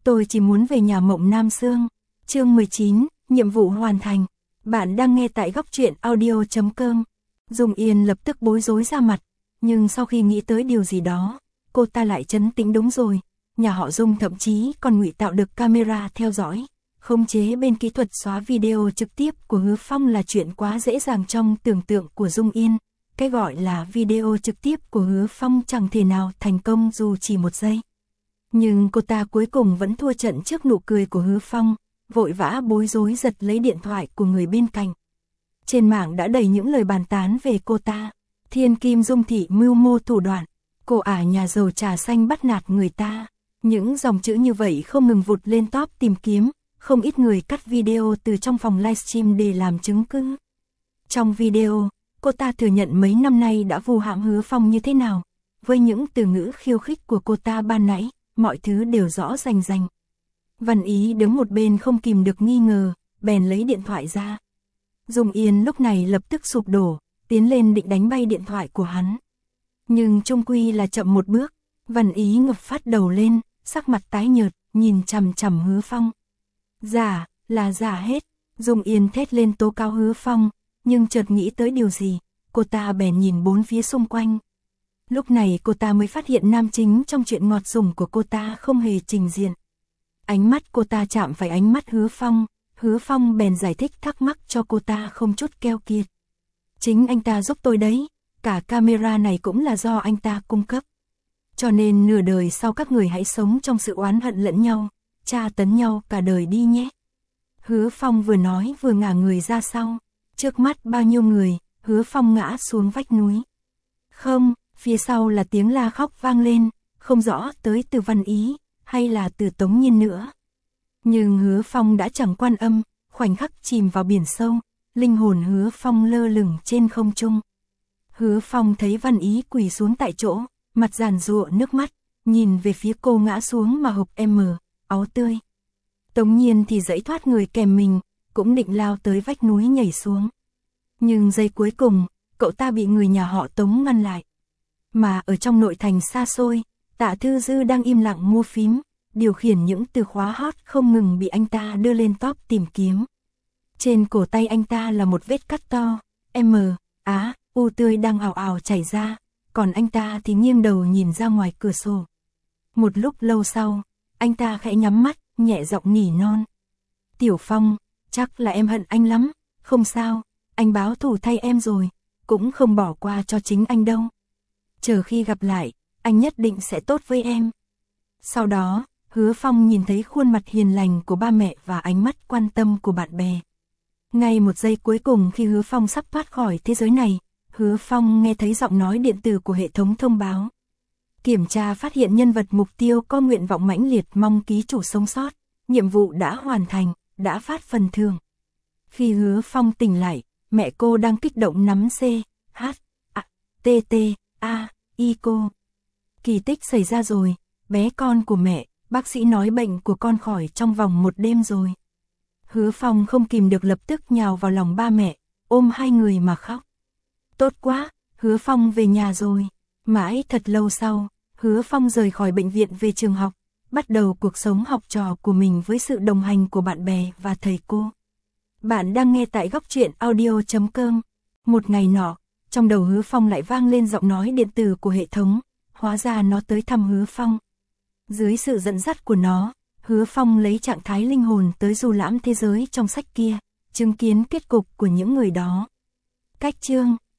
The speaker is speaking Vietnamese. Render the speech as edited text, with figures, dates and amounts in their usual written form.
Tôi chỉ muốn về nhà Mộng Nam Xương. Chương 19, nhiệm vụ hoàn thành. Bạn đang nghe tại góc truyện audio.com. Dung Yên lập tức bối rối ra mặt, nhưng sau khi nghĩ tới điều gì đó, cô ta lại trấn tĩnh. Đúng rồi, nhà họ Dung thậm chí còn ngụy tạo được camera theo dõi, khống chế bên kỹ thuật xóa video trực tiếp của Hứa Phong là chuyện quá dễ dàng trong tưởng tượng của Dung Yên. Cái gọi là video trực tiếp của Hứa Phong chẳng thể nào thành công dù chỉ một giây. Nhưng cô ta cuối cùng vẫn thua trận trước nụ cười của Hứa Phong, vội vã bối rối giật lấy điện thoại của người bên cạnh. Trên mạng đã đầy những lời bàn tán về cô ta. Thiên Kim Dung thị mưu mô thủ đoạn, cô ả nhà giàu trà xanh bắt nạt người ta. Những dòng chữ như vậy không ngừng vụt lên top tìm kiếm, không ít người cắt video từ trong phòng livestream để làm chứng cứ. Trong video, cô ta thừa nhận mấy năm nay đã vu hãm Hứa Phong như thế nào. Với những từ ngữ khiêu khích của cô ta ban nãy, mọi thứ đều rõ rành rành. Văn Ý đứng một bên không kìm được nghi ngờ, bèn lấy điện thoại ra. Dung Yên lúc này lập tức sụp đổ, tiến lên định đánh bay điện thoại của hắn. Nhưng chung quy là chậm một bước, Văn Ý ngập phát đầu lên, sắc mặt tái nhợt, nhìn chằm chằm Hứa Phong. Giả, là giả hết. Dung Yên thét lên tố cáo Hứa Phong, nhưng chợt nghĩ tới điều gì, cô ta bèn nhìn bốn phía xung quanh. Lúc này cô ta mới phát hiện nam chính trong chuyện ngọt sủng của cô ta không hề trình diện. Ánh mắt cô ta chạm phải ánh mắt Hứa Phong bèn giải thích thắc mắc cho cô ta không chút keo kiệt. Chính anh ta giúp tôi đấy, cả camera này cũng là do anh ta cung cấp. Cho nên nửa đời sau các người hãy sống trong sự oán hận lẫn nhau, tra tấn nhau cả đời đi nhé. Hứa Phong vừa nói vừa ngả người ra sau, trước mắt bao nhiêu người, Hứa Phong ngã xuống vách núi. Không, phía sau là tiếng la khóc vang lên, không rõ tới từ Văn Ý, hay là từ Tống Nhiên nữa. Nhưng Hứa Phong đã chẳng quan âm, khoảnh khắc chìm vào biển sâu, linh hồn Hứa Phong lơ lửng trên không trung. Hứa Phong thấy Văn Ý quỳ xuống tại chỗ, mặt giàn giụa nước mắt, nhìn về phía cô ngã xuống mà hộc áo tươi. Tống Nhiên thì giãy thoát người kèm mình, cũng định lao tới vách núi nhảy xuống. Nhưng giây cuối cùng, cậu ta bị người nhà họ Tống ngăn lại. Mà ở trong nội thành xa xôi, Tạ Thư Dư đang im lặng mua phím, điều khiển những từ khóa hot không ngừng bị anh ta đưa lên top tìm kiếm. Trên cổ tay anh ta là một vết cắt to, U tươi đang ào ào chảy ra, còn anh ta thì nghiêng đầu nhìn ra ngoài cửa sổ. Một lúc lâu sau, anh ta khẽ nhắm mắt, nhẹ giọng nỉ non. Tiểu Phong, chắc là em hận anh lắm, không sao, anh báo thù thay em rồi, cũng không bỏ qua cho chính anh đâu. Chờ khi gặp lại, anh nhất định sẽ tốt với em. Sau đó, Hứa Phong nhìn thấy khuôn mặt hiền lành của ba mẹ và ánh mắt quan tâm của bạn bè. Ngay một giây cuối cùng khi Hứa Phong sắp thoát khỏi thế giới này, Hứa Phong nghe thấy giọng nói điện tử của hệ thống thông báo. Kiểm tra phát hiện nhân vật mục tiêu có nguyện vọng mãnh liệt mong ký chủ sống sót, nhiệm vụ đã hoàn thành, đã phát phần thưởng. Khi Hứa Phong tỉnh lại, mẹ cô đang kích động nắm I cô. Kỳ tích xảy ra rồi, bé con của mẹ, bác sĩ nói bệnh của con khỏi trong vòng một đêm rồi. Hứa Phong không kìm được lập tức nhào vào lòng ba mẹ, ôm hai người mà khóc. Tốt quá, Hứa Phong về nhà rồi. Mãi thật lâu sau, Hứa Phong rời khỏi bệnh viện về trường học, bắt đầu cuộc sống học trò của mình với sự đồng hành của bạn bè và thầy cô. Bạn đang nghe tại góc truyện audio.com. Một ngày nọ, trong đầu Hứa Phong lại vang lên giọng nói điện tử của hệ thống, hóa ra nó tới thăm Hứa Phong. Dưới sự dẫn dắt của nó, Hứa Phong lấy trạng thái linh hồn tới du lãm thế giới trong sách kia, chứng kiến kết cục của những người đó. Cách chương